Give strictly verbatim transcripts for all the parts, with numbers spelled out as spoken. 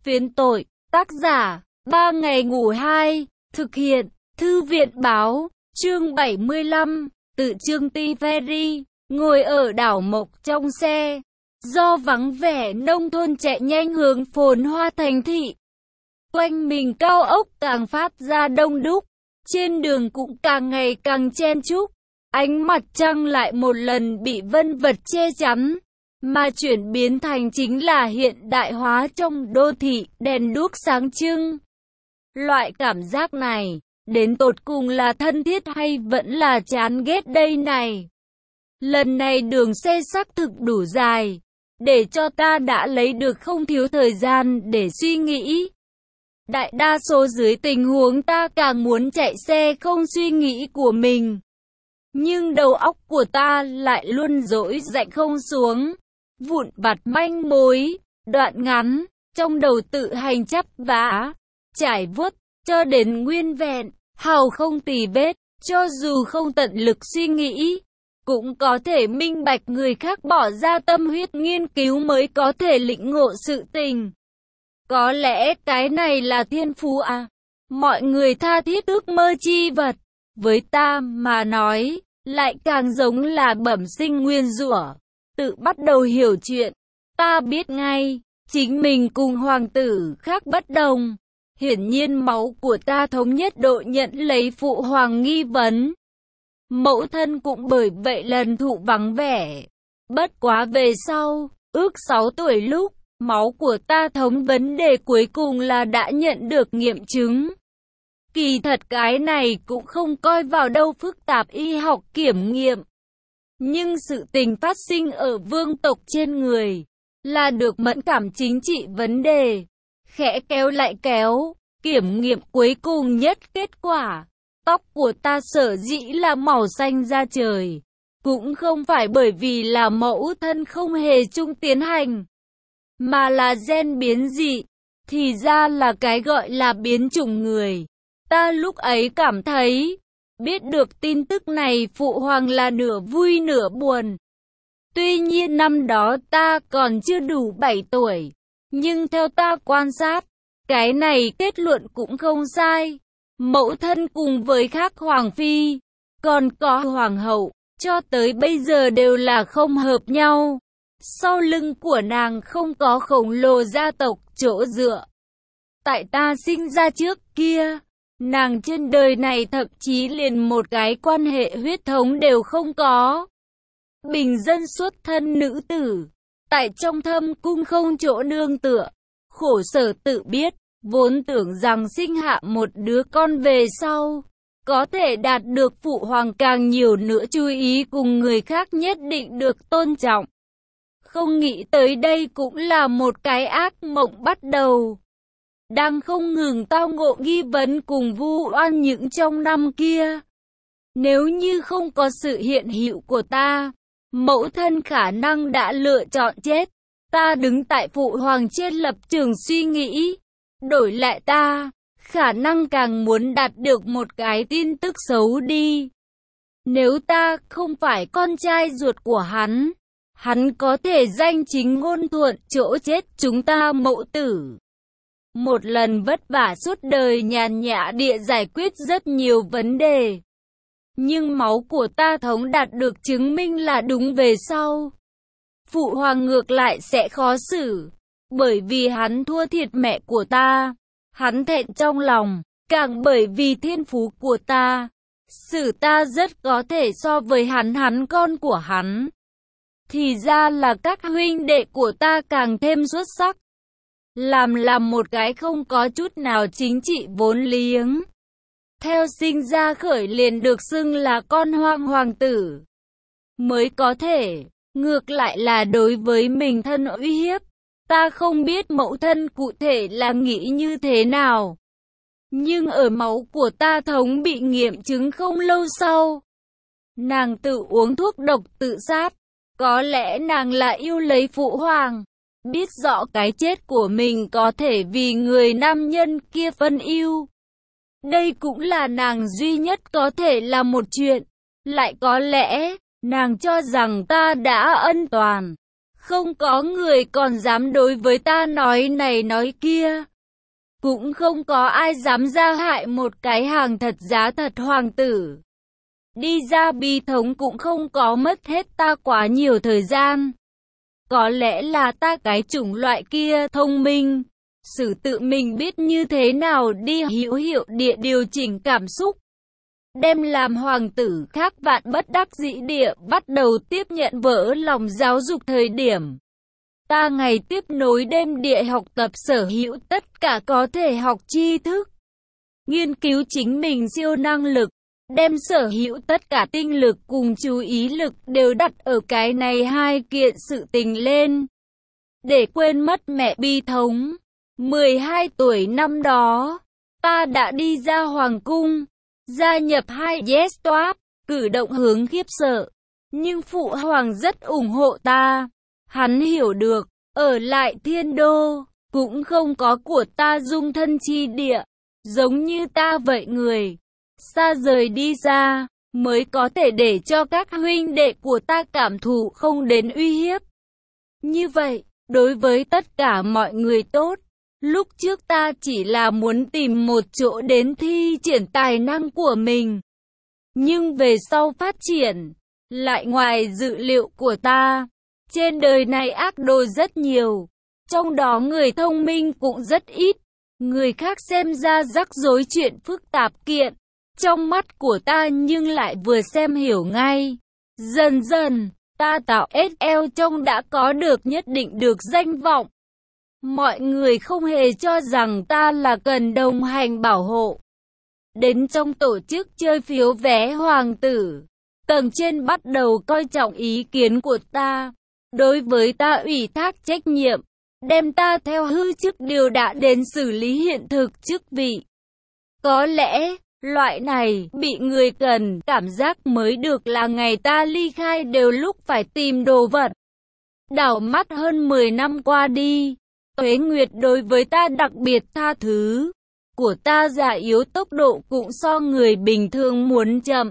Phiến tội, tác giả, ba ngày ngủ hai, thực hiện, thư viện báo, chương bảy mươi lăm, tự Trương Ti Ferry, ngồi ở đảo Mộc trong xe, do vắng vẻ nông thôn chạy nhanh hướng phồn hoa thành thị. Quanh mình cao ốc càng phát ra đông đúc, trên đường cũng càng ngày càng chen chúc, ánh mặt trăng lại một lần bị vân vật che chắn, mà chuyển biến thành chính là hiện đại hóa trong đô thị, đèn đuốc sáng trưng. Loại cảm giác này, đến tột cùng là thân thiết hay vẫn là chán ghét đây này? Lần này đường xe xác thực đủ dài, để cho ta đã lấy được không thiếu thời gian để suy nghĩ. Đại đa số dưới tình huống ta càng muốn chạy xe không suy nghĩ của mình. Nhưng đầu óc của ta lại luôn dỗi dạnh không xuống. Vụn vặt manh mối, đoạn ngắn, trong đầu tự hành chắp vá, trải vuốt, cho đến nguyên vẹn, hào không tì vết, cho dù không tận lực suy nghĩ, cũng có thể minh bạch người khác bỏ ra tâm huyết nghiên cứu mới có thể lĩnh ngộ sự tình. Có lẽ cái này là thiên phú à? Mọi người tha thiết ước mơ chi vật, với ta mà nói, lại càng giống là bẩm sinh nguyên rủa. Tự bắt đầu hiểu chuyện, ta biết ngay, chính mình cùng hoàng tử khác bất đồng. Hiển nhiên máu của ta thống nhất độ nhận lấy phụ hoàng nghi vấn. Mẫu thân cũng bởi vậy lần thụ vắng vẻ. Bất quá về sau, ước sáu tuổi lúc, máu của ta thống vấn đề cuối cùng là đã nhận được nghiệm chứng. Kỳ thật cái này cũng không coi vào đâu phức tạp y học kiểm nghiệm. Nhưng sự tình phát sinh ở vương tộc trên người, là được mẫn cảm chính trị vấn đề. Khẽ kéo lại kéo, kiểm nghiệm cuối cùng nhất kết quả. Tóc của ta sở dĩ là màu xanh da trời, cũng không phải bởi vì là mẫu thân không hề chung tiến hành, mà là gen biến dị, thì ra là cái gọi là biến chủng người. Ta lúc ấy cảm thấy, biết được tin tức này phụ hoàng là nửa vui nửa buồn. Tuy nhiên năm đó ta còn chưa đủ bảy tuổi, nhưng theo ta quan sát, cái này kết luận cũng không sai. Mẫu thân cùng với khác hoàng phi, còn có hoàng hậu, cho tới bây giờ đều là không hợp nhau. Sau lưng của nàng không có khổng lồ gia tộc chỗ dựa. Tại ta sinh ra trước kia, nàng trên đời này thậm chí liền một cái quan hệ huyết thống đều không có. Bình dân xuất thân nữ tử, tại trong thâm cung không chỗ nương tựa, khổ sở tự biết, vốn tưởng rằng sinh hạ một đứa con về sau, có thể đạt được phụ hoàng càng nhiều nữa chú ý cùng người khác nhất định được tôn trọng. Không nghĩ tới đây cũng là một cái ác mộng bắt đầu. Đang không ngừng tao ngộ nghi vấn cùng vu oan những trong năm kia. Nếu như không có sự hiện hữu của ta, mẫu thân khả năng đã lựa chọn chết. Ta đứng tại phụ hoàng trên lập trường suy nghĩ. Đổi lại ta, khả năng càng muốn đạt được một cái tin tức xấu đi. Nếu ta không phải con trai ruột của hắn, hắn có thể danh chính ngôn thuận chỗ chết chúng ta mẫu tử. Một lần vất vả suốt đời nhàn nhã địa giải quyết rất nhiều vấn đề. Nhưng máu của ta thống đạt được chứng minh là đúng về sau. Phụ hoàng ngược lại sẽ khó xử, bởi vì hắn thua thiệt mẹ của ta. Hắn thẹn trong lòng, càng bởi vì thiên phú của ta. Xử ta rất có thể so với hắn hắn con của hắn. Thì ra là các huynh đệ của ta càng thêm xuất sắc. Làm làm một cái không có chút nào chính trị vốn liếng. Theo sinh ra khởi liền được xưng là con hoang hoàng tử. Mới có thể, ngược lại là đối với mình thân uy hiếp. Ta không biết mẫu thân cụ thể là nghĩ như thế nào. Nhưng ở máu của ta thống bị nghiệm chứng không lâu sau. Nàng tự uống thuốc độc tự sát. Có lẽ nàng là yêu lấy phụ hoàng. Biết rõ cái chết của mình có thể vì người nam nhân kia phân ưu. Đây cũng là nàng duy nhất có thể là một chuyện. Lại có lẽ, nàng cho rằng ta đã ân toàn. Không có người còn dám đối với ta nói này nói kia. Cũng không có ai dám ra hại một cái hàng thật giá thật hoàng tử. Đi ra bi thống cũng không có mất hết ta quá nhiều thời gian. Có lẽ là ta cái chủng loại kia thông minh, xử tự mình biết như thế nào đi hữu hiệu địa điều chỉnh cảm xúc. Đem làm hoàng tử khác vạn bất đắc dĩ địa bắt đầu tiếp nhận vỡ lòng giáo dục thời điểm. Ta ngày tiếp nối đêm địa học tập sở hữu tất cả có thể học tri thức. Nghiên cứu chính mình siêu năng lực. Đem sở hữu tất cả tinh lực cùng chú ý lực đều đặt ở cái này hai kiện sự tình lên. Để quên mất mẹ bi thống. mười hai tuổi năm đó, ta đã đi ra hoàng cung, gia nhập hai Yes Top, cử động hướng khiếp sợ. Nhưng phụ hoàng rất ủng hộ ta. Hắn hiểu được, ở lại thiên đô, cũng không có của ta dung thân chi địa, giống như ta vậy người. Xa rời đi ra, mới có thể để cho các huynh đệ của ta cảm thụ không đến uy hiếp. Như vậy, đối với tất cả mọi người tốt, lúc trước ta chỉ là muốn tìm một chỗ đến thi triển tài năng của mình. Nhưng về sau phát triển, lại ngoài dự liệu của ta, trên đời này ác đồ rất nhiều, trong đó người thông minh cũng rất ít, người khác xem ra rắc rối chuyện phức tạp kiện. Trong mắt của ta nhưng lại vừa xem hiểu ngay. Dần dần, ta tạo ét lờ trông đã có được nhất định được danh vọng. Mọi người không hề cho rằng ta là cần đồng hành bảo hộ. Đến trong tổ chức chơi phiếu vé hoàng tử, tầng trên bắt đầu coi trọng ý kiến của ta. Đối với ta ủy thác trách nhiệm, đem ta theo hư chức điều đã đến xử lý hiện thực chức vị. Có lẽ, loại này, bị người cần, cảm giác mới được là ngày ta ly khai đều lúc phải tìm đồ vật. Đảo mắt hơn mười năm qua đi, tuế nguyệt đối với ta đặc biệt tha thứ. Của ta già yếu tốc độ cũng so người bình thường muốn chậm.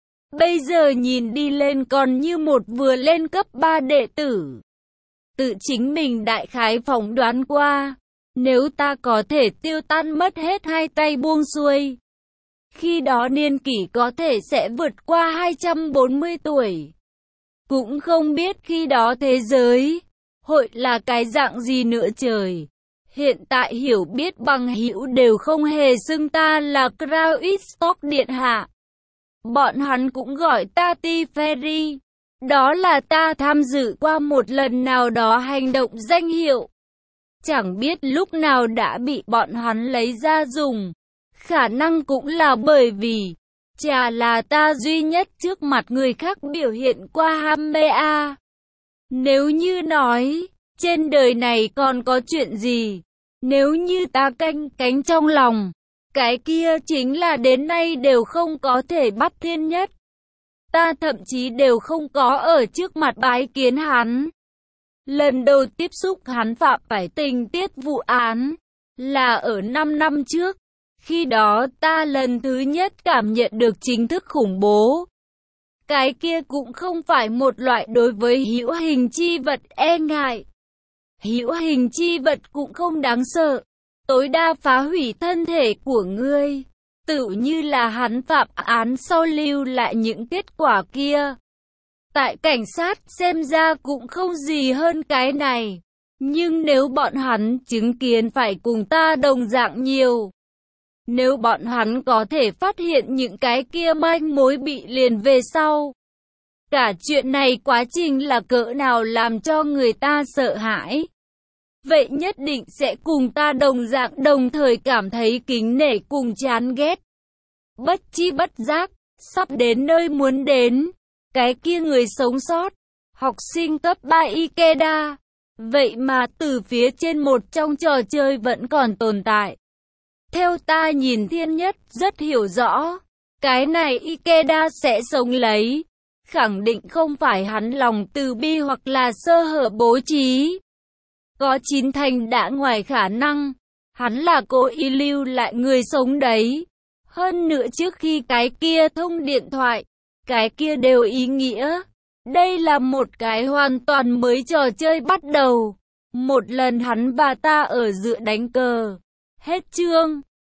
Bây giờ nhìn đi lên còn như một vừa lên cấp ba đệ tử. Tự chính mình đại khái phỏng đoán qua, nếu ta có thể tiêu tan mất hết hai tay buông xuôi, khi đó niên kỷ có thể sẽ vượt qua hai trăm bốn mươi tuổi. Cũng không biết khi đó thế giới, hội là cái dạng gì nữa trời. Hiện tại hiểu biết bằng hữu đều không hề xưng ta là Crown Stock Điện Hạ. Bọn hắn cũng gọi ta Ti Ferry. Đó là ta tham dự qua một lần nào đó hành động danh hiệu. Chẳng biết lúc nào đã bị bọn hắn lấy ra dùng. Khả năng cũng là bởi vì, chả là ta duy nhất trước mặt người khác biểu hiện qua ham mê a. Nếu như nói, trên đời này còn có chuyện gì, nếu như ta canh cánh trong lòng, cái kia chính là đến nay đều không có thể bắt thiên nhất. Ta thậm chí đều không có ở trước mặt bái kiến hắn. Lần đầu tiếp xúc hắn phạm phải tình tiết vụ án, là ở năm năm trước. Khi đó ta lần thứ nhất cảm nhận được chính thức khủng bố. Cái kia cũng không phải một loại đối với hữu hình chi vật e ngại. Hữu hình chi vật cũng không đáng sợ, tối đa phá hủy thân thể của ngươi. Tự như là hắn phạm án sau lưu lại những kết quả kia. Tại cảnh sát xem ra cũng không gì hơn cái này. Nhưng nếu bọn hắn chứng kiến phải cùng ta đồng dạng nhiều. Nếu bọn hắn có thể phát hiện những cái kia manh mối bị liền về sau. Cả chuyện này quá trình là cỡ nào làm cho người ta sợ hãi. Vậy nhất định sẽ cùng ta đồng dạng đồng thời cảm thấy kính nể cùng chán ghét. Bất chi bất giác, sắp đến nơi muốn đến. Cái kia người sống sót, học sinh cấp ba Ikeda. Vậy mà từ phía trên một trong trò chơi vẫn còn tồn tại. Theo ta nhìn thiên nhất rất hiểu rõ, cái này Ikeda sẽ sống lấy. Khẳng định không phải hắn lòng từ bi hoặc là sơ hở bố trí. Có chín thành đã ngoài khả năng, hắn là cố ý lưu lại người sống đấy. Hơn nữa trước khi cái kia thông điện thoại, cái kia đều ý nghĩa. Đây là một cái hoàn toàn mới trò chơi bắt đầu. Một lần hắn và ta ở giữa đánh cờ. Hết chương.